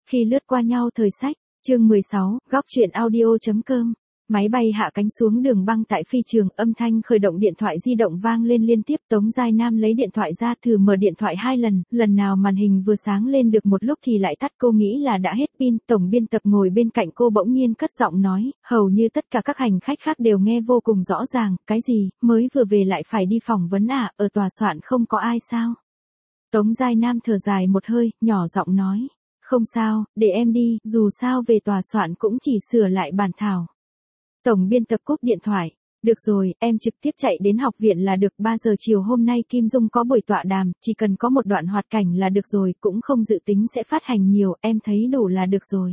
Khi lướt qua nhau thời sách, chương 16, góc truyện audio.com. Máy bay hạ cánh xuống đường băng tại phi trường, âm thanh khởi động điện thoại di động vang lên liên tiếp. Tống Giai Nam lấy điện thoại ra thử mở điện thoại 2 lần, lần nào màn hình vừa sáng lên được một lúc thì lại tắt, cô nghĩ là đã hết pin. Tổng biên tập ngồi bên cạnh cô bỗng nhiên cất giọng nói, hầu như tất cả các hành khách khác đều nghe vô cùng rõ ràng, cái gì, mới vừa về lại phải đi phỏng vấn à, ở tòa soạn không có ai sao? Tống Giai Nam thở dài một hơi, nhỏ giọng nói, không sao, để em đi, dù sao về tòa soạn cũng chỉ sửa lại bản thảo. Tổng biên tập cúp điện thoại, được rồi, em trực tiếp chạy đến học viện là được, 3 giờ chiều hôm nay Kim Dung có buổi tọa đàm, chỉ cần có một đoạn hoạt cảnh là được rồi, cũng không dự tính sẽ phát hành nhiều, em thấy đủ là được rồi.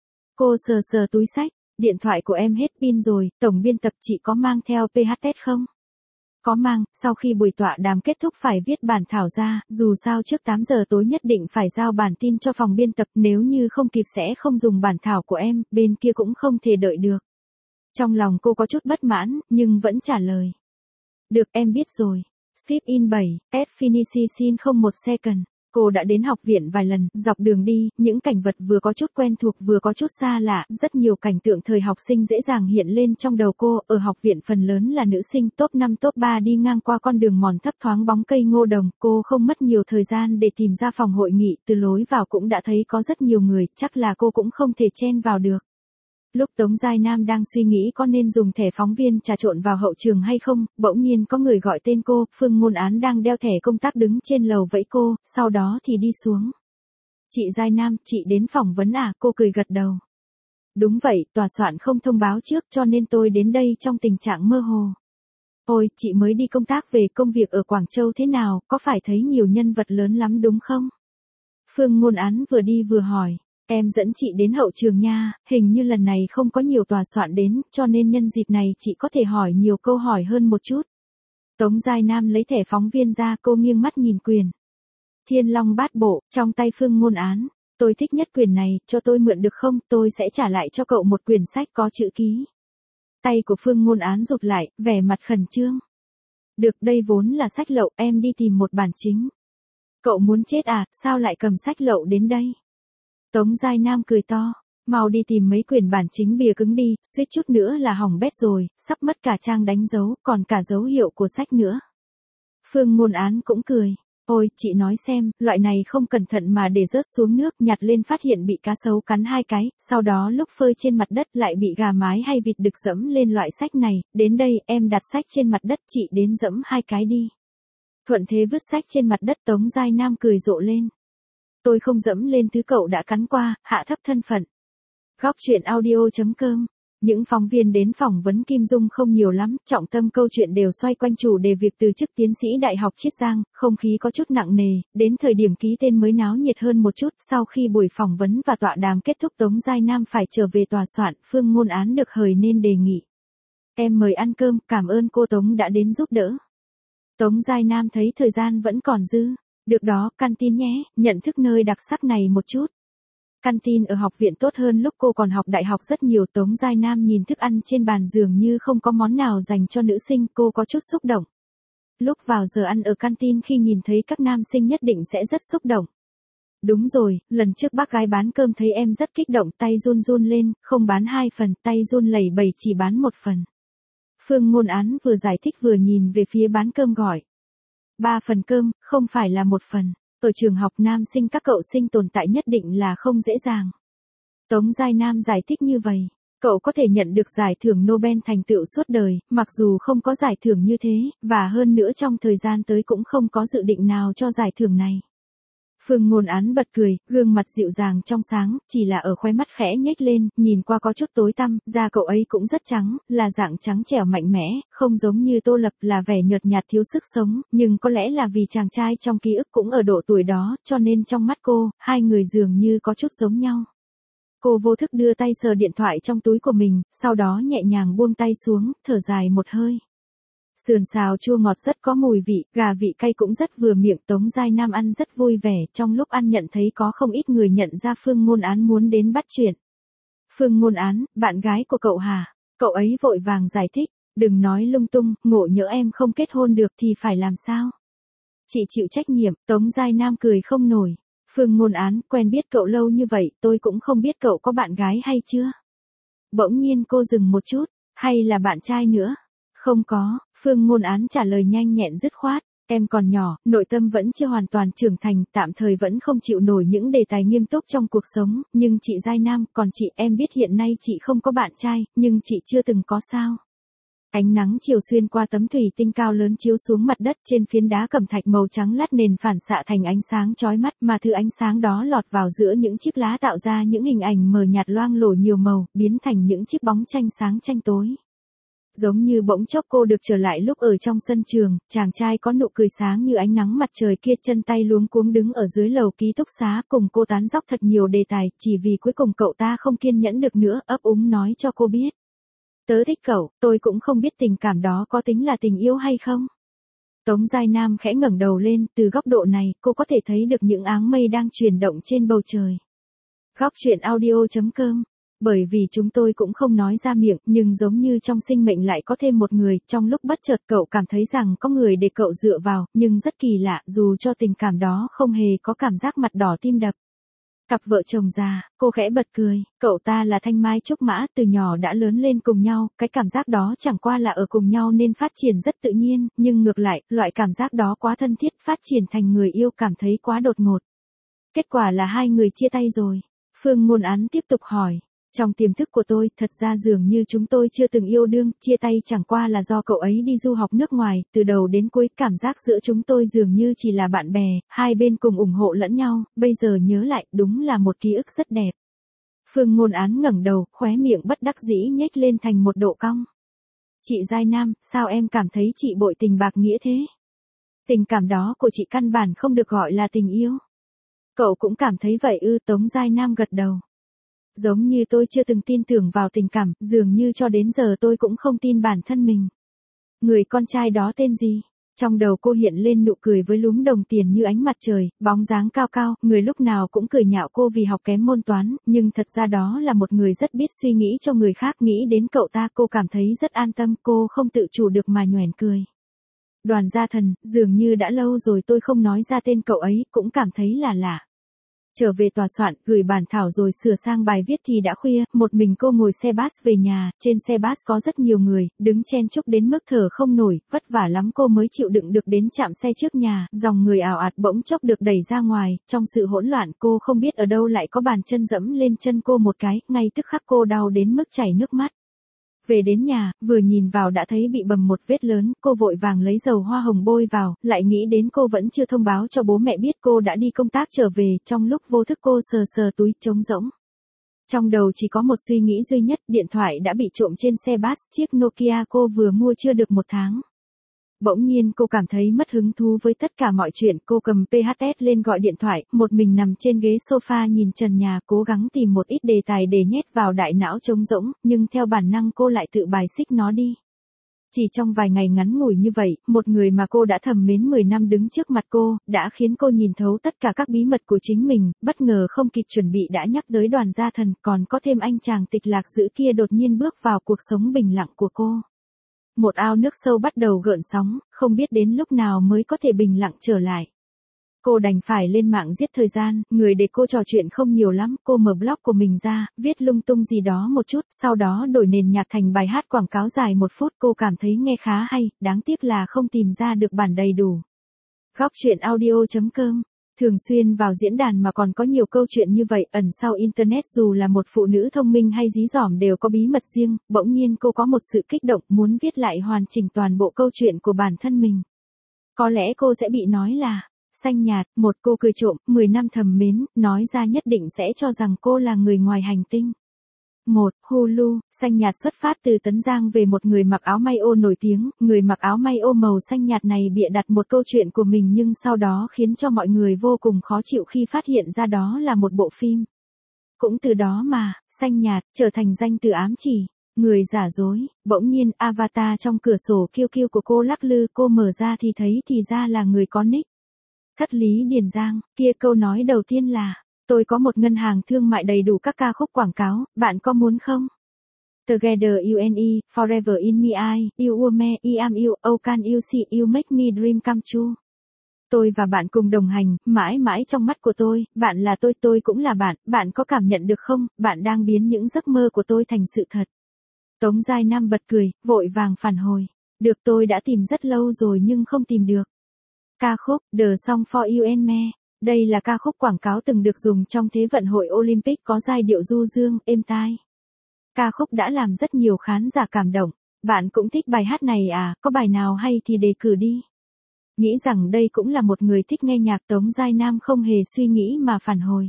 Cô sờ sờ túi xách, điện thoại của em hết pin rồi, tổng biên tập chị có mang theo PHS không? Có mang, sau khi buổi tọa đàm kết thúc phải viết bản thảo ra, dù sao trước 8 giờ tối nhất định phải giao bản tin cho phòng biên tập, nếu như không kịp sẽ không dùng bản thảo của em, bên kia cũng không thể đợi được. Trong lòng cô có chút bất mãn, nhưng vẫn trả lời. Được, em biết rồi. Skip in 7, at finishing 01 second. Cô đã đến học viện vài lần, dọc đường đi, những cảnh vật vừa có chút quen thuộc vừa có chút xa lạ, rất nhiều cảnh tượng thời học sinh dễ dàng hiện lên trong đầu cô. Ở học viện phần lớn là nữ sinh, top 5 top 3 đi ngang qua con đường mòn thấp thoáng bóng cây ngô đồng, cô không mất nhiều thời gian để tìm ra phòng hội nghị, từ lối vào cũng đã thấy có rất nhiều người, chắc là cô cũng không thể chen vào được. Lúc Tống Giai Nam đang suy nghĩ có nên dùng thẻ phóng viên trà trộn vào hậu trường hay không, bỗng nhiên có người gọi tên cô, Phương Ngôn Án đang đeo thẻ công tác đứng trên lầu vẫy cô, sau đó thì đi xuống. Chị Giai Nam, chị đến phỏng vấn à, cô cười gật đầu. Đúng vậy, tòa soạn không thông báo trước cho nên tôi đến đây trong tình trạng mơ hồ. Ôi, chị mới đi công tác về, công việc ở Quảng Châu thế nào, có phải thấy nhiều nhân vật lớn lắm đúng không? Phương Ngôn Án vừa đi vừa hỏi. Em dẫn chị đến hậu trường nha, hình như lần này không có nhiều tòa soạn đến, cho nên nhân dịp này chị có thể hỏi nhiều câu hỏi hơn một chút. Tống Giai Nam lấy thẻ phóng viên ra, cô nghiêng mắt nhìn quyền. Thiên Long Bát Bộ, trong tay Phương Ngôn Án. Tôi thích nhất quyền này, cho tôi mượn được không, tôi sẽ trả lại cho cậu một quyển sách có chữ ký. Tay của Phương Ngôn Án rụt lại, vẻ mặt khẩn trương. Được, đây vốn là sách lậu, em đi tìm một bản chính. Cậu muốn chết à, sao lại cầm sách lậu đến đây? Tống Giai Nam cười to, mau đi tìm mấy quyển bản chính bìa cứng đi, suýt chút nữa là hỏng bét rồi, sắp mất cả trang đánh dấu, còn cả dấu hiệu của sách nữa. Phương Ngôn Án cũng cười, ôi, chị nói xem, loại này không cẩn thận mà để rớt xuống nước, nhặt lên phát hiện bị cá sấu cắn 2 cái, sau đó lúc phơi trên mặt đất lại bị gà mái hay vịt đực dẫm lên loại sách này, đến đây, em đặt sách trên mặt đất, chị đến dẫm 2 cái đi. Thuận thế vứt sách trên mặt đất, Tống Giai Nam cười rộ lên. Tôi không dẫm lên thứ cậu đã cắn qua, hạ thấp thân phận. Góc truyện audio.com. Những phóng viên đến phỏng vấn Kim Dung không nhiều lắm, trọng tâm câu chuyện đều xoay quanh chủ đề việc từ chức tiến sĩ Đại học Chiết Giang, không khí có chút nặng nề, đến thời điểm ký tên mới náo nhiệt hơn một chút, sau khi buổi phỏng vấn và tọa đàm kết thúc Tống Giai Nam phải trở về tòa soạn, Phương Ngôn Án được hời nên đề nghị. Em mời ăn cơm, cảm ơn cô Tống đã đến giúp đỡ. Tống Giai Nam thấy thời gian vẫn còn dư. Được đó, canteen nhé, nhận thức nơi đặc sắc này một chút. Canteen ở học viện tốt hơn lúc cô còn học đại học rất nhiều. Tống Giai Nam nhìn thức ăn trên bàn dường như không có món nào dành cho nữ sinh, cô có chút xúc động. Lúc vào giờ ăn ở canteen khi nhìn thấy các nam sinh nhất định sẽ rất xúc động. Đúng rồi, lần trước bác gái bán cơm thấy em rất kích động, tay run run lên, không bán 2 phần, tay run lẩy bẩy chỉ bán 1 phần. Phương Ngôn Án vừa giải thích vừa nhìn về phía bán cơm gọi. 3 phần cơm, không phải là 1 phần. Ở trường học nam sinh các cậu sinh tồn tại nhất định là không dễ dàng. Tống Giai Nam giải thích như vậy. Cậu có thể nhận được giải thưởng Nobel thành tựu suốt đời, mặc dù không có giải thưởng như thế, và hơn nữa trong thời gian tới cũng không có dự định nào cho giải thưởng này. Phương Ngôn Án bật cười, gương mặt dịu dàng trong sáng, chỉ là ở khóe mắt khẽ nhếch lên, nhìn qua có chút tối tăm, da cậu ấy cũng rất trắng, là dạng trắng trẻo mạnh mẽ, không giống như Tô Lập là vẻ nhợt nhạt thiếu sức sống, nhưng có lẽ là vì chàng trai trong ký ức cũng ở độ tuổi đó, cho nên trong mắt cô, hai người dường như có chút giống nhau. Cô vô thức đưa tay sờ điện thoại trong túi của mình, sau đó nhẹ nhàng buông tay xuống, thở dài một hơi. Sườn xào chua ngọt rất có mùi vị, gà vị cay cũng rất vừa miệng. Tống Giai Nam ăn rất vui vẻ, trong lúc ăn nhận thấy có không ít người nhận ra Phương Ngôn Án muốn đến bắt chuyện. Phương Ngôn Án, bạn gái của cậu hả? Cậu ấy vội vàng giải thích, đừng nói lung tung, ngộ nhỡ em không kết hôn được thì phải làm sao? Chị chịu trách nhiệm, Tống Giai Nam cười không nổi. Phương Ngôn Án, quen biết cậu lâu như vậy, tôi cũng không biết cậu có bạn gái hay chưa? Bỗng nhiên cô dừng một chút, hay là bạn trai nữa? Không có, Phương Ngôn Án trả lời nhanh nhẹn dứt khoát. Em còn nhỏ, nội tâm vẫn chưa hoàn toàn trưởng thành, tạm thời vẫn không chịu nổi những đề tài nghiêm túc trong cuộc sống, nhưng chị Giai Nam, còn chị, em biết hiện nay chị không có bạn trai, nhưng chị chưa từng có sao. Ánh nắng chiều xuyên qua tấm thủy tinh cao lớn chiếu xuống mặt đất, trên phiến đá cẩm thạch màu trắng lát nền phản xạ thành ánh sáng chói mắt, mà thứ ánh sáng đó lọt vào giữa những chiếc lá tạo ra những hình ảnh mờ nhạt loang lổ nhiều màu, biến thành những chiếc bóng tranh sáng tranh tối. Giống như bỗng chốc cô được trở lại lúc ở trong sân trường, chàng trai có nụ cười sáng như ánh nắng mặt trời kia, chân tay luống cuống đứng ở dưới lầu ký túc xá cùng cô tán dóc thật nhiều đề tài, chỉ vì cuối cùng cậu ta không kiên nhẫn được nữa, ấp úng nói cho cô biết. Tớ thích cậu, tôi cũng không biết tình cảm đó có tính là tình yêu hay không. Tống Giai Nam khẽ ngẩng đầu lên, từ góc độ này, cô có thể thấy được những áng mây đang chuyển động trên bầu trời. Góc truyện audio.com. Bởi vì chúng tôi cũng không nói ra miệng, nhưng giống như trong sinh mệnh lại có thêm một người, trong lúc bất chợt cậu cảm thấy rằng có người để cậu dựa vào, nhưng rất kỳ lạ, dù cho tình cảm đó không hề có cảm giác mặt đỏ tim đập. Cặp vợ chồng già, cô khẽ bật cười, cậu ta là Thanh Mai Trúc Mã, từ nhỏ đã lớn lên cùng nhau, cái cảm giác đó chẳng qua là ở cùng nhau nên phát triển rất tự nhiên, nhưng ngược lại, loại cảm giác đó quá thân thiết, phát triển thành người yêu cảm thấy quá đột ngột. Kết quả là hai người chia tay rồi. Phương Ngôn Án tiếp tục hỏi. Trong tiềm thức của tôi, thật ra dường như chúng tôi chưa từng yêu đương, chia tay chẳng qua là do cậu ấy đi du học nước ngoài, từ đầu đến cuối cảm giác giữa chúng tôi dường như chỉ là bạn bè, hai bên cùng ủng hộ lẫn nhau, bây giờ nhớ lại, đúng là một ký ức rất đẹp. Phương Ngôn Án ngẩng đầu, khóe miệng bất đắc dĩ nhếch lên thành một độ cong. Chị Giai Nam, sao em cảm thấy chị bội tình bạc nghĩa thế? Tình cảm đó của chị căn bản không được gọi là tình yêu. Cậu cũng cảm thấy vậy ư? Tống Giai Nam gật đầu. Giống như tôi chưa từng tin tưởng vào tình cảm, dường như cho đến giờ tôi cũng không tin bản thân mình. Người con trai đó tên gì? Trong đầu cô hiện lên nụ cười với lúm đồng tiền như ánh mặt trời, bóng dáng cao cao, người lúc nào cũng cười nhạo cô vì học kém môn toán, nhưng thật ra đó là một người rất biết suy nghĩ cho người khác. Nghĩ đến cậu ta cô cảm thấy rất an tâm, cô không tự chủ được mà nhoẻn cười. Đoàn Gia Thần, dường như đã lâu rồi tôi không nói ra tên cậu ấy, cũng cảm thấy là lạ. Trở về tòa soạn, gửi bản thảo rồi sửa sang bài viết thì đã khuya, một mình cô ngồi xe bus về nhà, trên xe bus có rất nhiều người, đứng chen chúc đến mức thở không nổi, vất vả lắm cô mới chịu đựng được đến trạm xe trước nhà, dòng người ào ạt bỗng chốc được đẩy ra ngoài, trong sự hỗn loạn cô không biết ở đâu lại có bàn chân dẫm lên chân cô một cái, ngay tức khắc cô đau đến mức chảy nước mắt. Về đến nhà, vừa nhìn vào đã thấy bị bầm một vết lớn, cô vội vàng lấy dầu hoa hồng bôi vào, lại nghĩ đến cô vẫn chưa thông báo cho bố mẹ biết cô đã đi công tác trở về, trong lúc vô thức cô sờ sờ túi trống rỗng. Trong đầu chỉ có một suy nghĩ duy nhất, điện thoại đã bị trộm trên xe bus, chiếc Nokia cô vừa mua chưa được 1 tháng. Bỗng nhiên cô cảm thấy mất hứng thú với tất cả mọi chuyện, cô cầm PHS lên gọi điện thoại, một mình nằm trên ghế sofa nhìn trần nhà, cố gắng tìm một ít đề tài để nhét vào đại não trống rỗng, nhưng theo bản năng cô lại tự bài xích nó đi. Chỉ trong vài ngày ngắn ngủi như vậy, một người mà cô đã thầm mến 10 năm đứng trước mặt cô, đã khiến cô nhìn thấu tất cả các bí mật của chính mình, bất ngờ không kịp chuẩn bị đã nhắc tới Đoàn Gia Thần, còn có thêm anh chàng tịch lạc dữ kia đột nhiên bước vào cuộc sống bình lặng của cô. Một ao nước sâu bắt đầu gợn sóng, không biết đến lúc nào mới có thể bình lặng trở lại. Cô đành phải lên mạng giết thời gian, người để cô trò chuyện không nhiều lắm, cô mở blog của mình ra, viết lung tung gì đó một chút, sau đó đổi nền nhạc thành bài hát quảng cáo dài 1 phút, cô cảm thấy nghe khá hay, đáng tiếc là không tìm ra được bản đầy đủ. Góc truyện audio.com. Thường xuyên vào diễn đàn mà còn có nhiều câu chuyện như vậy, ẩn sau Internet dù là một phụ nữ thông minh hay dí dỏm đều có bí mật riêng, bỗng nhiên cô có một sự kích động muốn viết lại hoàn chỉnh toàn bộ câu chuyện của bản thân mình. Có lẽ cô sẽ bị nói là xanh nhạt, một cô cười trộm, 10 năm thầm mến, nói ra nhất định sẽ cho rằng cô là người ngoài hành tinh. 1. Hulu, xanh nhạt xuất phát từ Tấn Giang về một người mặc áo may ô nổi tiếng, người mặc áo may ô màu xanh nhạt này bịa đặt một câu chuyện của mình nhưng sau đó khiến cho mọi người vô cùng khó chịu khi phát hiện ra đó là một bộ phim. Cũng từ đó mà, xanh nhạt, trở thành danh từ ám chỉ, người giả dối, bỗng nhiên avatar trong cửa sổ QQ của cô lắc lư, cô mở ra thì thấy thì ra là người có nick. Thất Lý Điền Giang, kia câu nói đầu tiên là, tôi có một ngân hàng thương mại đầy đủ các ca khúc quảng cáo, bạn có muốn không? Together you and me, forever in me I, you were me, I am you, oh can you see you make me dream come true. Tôi và bạn cùng đồng hành, mãi mãi trong mắt của bạn là tôi cũng là bạn có cảm nhận được không, bạn đang biến những giấc mơ của tôi thành sự thật. Tống Giai Nam bật cười, vội vàng phản hồi. Được, tôi đã tìm rất lâu rồi nhưng không tìm được. Ca khúc The Song for You and Me. Đây là ca khúc quảng cáo từng được dùng trong Thế vận hội Olympic, có giai điệu du dương, êm tai. Ca khúc đã làm rất nhiều khán giả cảm động. Bạn cũng thích bài hát này à, có bài nào hay thì đề cử đi. Nghĩ rằng đây cũng là một người thích nghe nhạc, Tống Giai Nam không hề suy nghĩ mà phản hồi.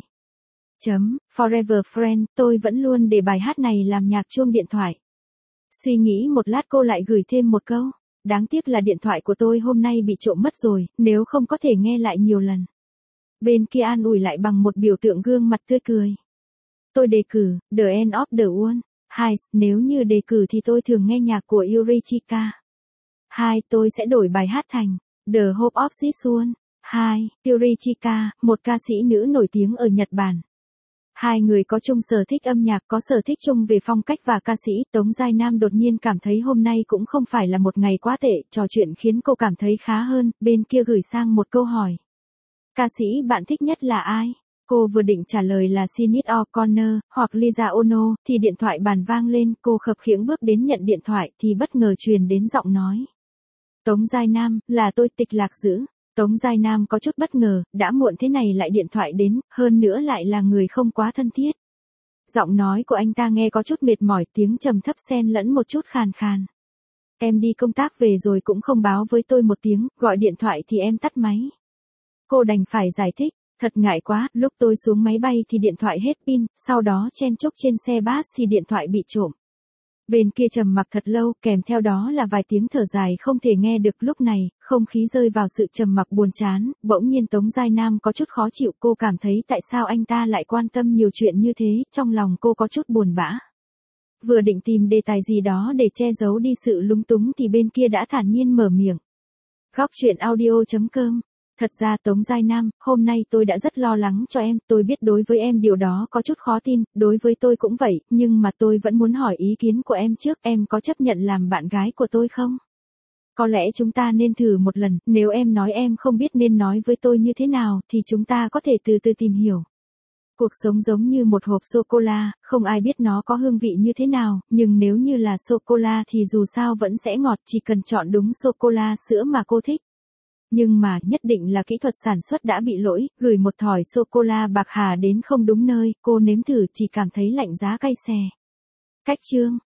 Forever Friend, tôi vẫn luôn để bài hát này làm nhạc chuông điện thoại. Suy nghĩ một lát cô lại gửi thêm một câu. Đáng tiếc là điện thoại của tôi hôm nay bị trộm mất rồi, nếu không có thể nghe lại nhiều lần. Bên kia an ủi lại bằng một biểu tượng gương mặt tươi cười. Tôi đề cử, The End of the World. 2. Nếu như đề cử thì tôi thường nghe nhạc của Yuri Chika. 2. Tôi sẽ đổi bài hát thành The Hope of This World. 2. Yuri Chika, một ca sĩ nữ nổi tiếng ở Nhật Bản. Hai người có chung sở thích âm nhạc, có sở thích chung về phong cách và ca sĩ. Tống Giai Nam đột nhiên cảm thấy hôm nay cũng không phải là một ngày quá tệ, trò chuyện khiến cô cảm thấy khá hơn. Bên kia gửi sang một câu hỏi. Ca sĩ bạn thích nhất là ai? Cô vừa định trả lời là Sinead O'Connor, hoặc Lisa Ono, thì điện thoại bàn vang lên, cô khập khiễng bước đến nhận điện thoại thì bất ngờ truyền đến giọng nói. Tống Giai Nam, là tôi, Tịch Lạc Dữ. Tống Giai Nam có chút bất ngờ, đã muộn thế này lại điện thoại đến, hơn nữa lại là người không quá thân thiết. Giọng nói của anh ta nghe có chút mệt mỏi, tiếng trầm thấp xen lẫn một chút khàn khàn. Em đi công tác về rồi cũng không báo với tôi một tiếng, gọi điện thoại thì em tắt máy. Cô đành phải giải thích, thật ngại quá, lúc tôi xuống máy bay thì điện thoại hết pin, sau đó chen chúc trên xe bus thì điện thoại bị trộm. Bên kia trầm mặc thật lâu, kèm theo đó là vài tiếng thở dài không thể nghe được. Lúc này, không khí rơi vào sự trầm mặc buồn chán, bỗng nhiên Tống Giai Nam có chút khó chịu, cô cảm thấy tại sao anh ta lại quan tâm nhiều chuyện như thế, trong lòng cô có chút buồn bã. Vừa định tìm đề tài gì đó để che giấu đi sự lúng túng thì bên kia đã thản nhiên mở miệng. Góc chuyện audio.com. Thật ra Tống Giai Nam, hôm nay tôi đã rất lo lắng cho em, tôi biết đối với em điều đó có chút khó tin, đối với tôi cũng vậy, nhưng mà tôi vẫn muốn hỏi ý kiến của em trước, em có chấp nhận làm bạn gái của tôi không? Có lẽ chúng ta nên thử một lần, nếu em nói em không biết nên nói với tôi như thế nào, thì chúng ta có thể từ từ tìm hiểu. Cuộc sống giống như một hộp sô-cô-la, không ai biết nó có hương vị như thế nào, nhưng nếu như là sô-cô-la thì dù sao vẫn sẽ ngọt, chỉ cần chọn đúng sô-cô-la sữa mà cô thích. Nhưng mà, nhất định là kỹ thuật sản xuất đã bị lỗi, gửi một thỏi sô-cô-la bạc hà đến không đúng nơi, cô nếm thử chỉ cảm thấy lạnh giá cay xè. Cách chương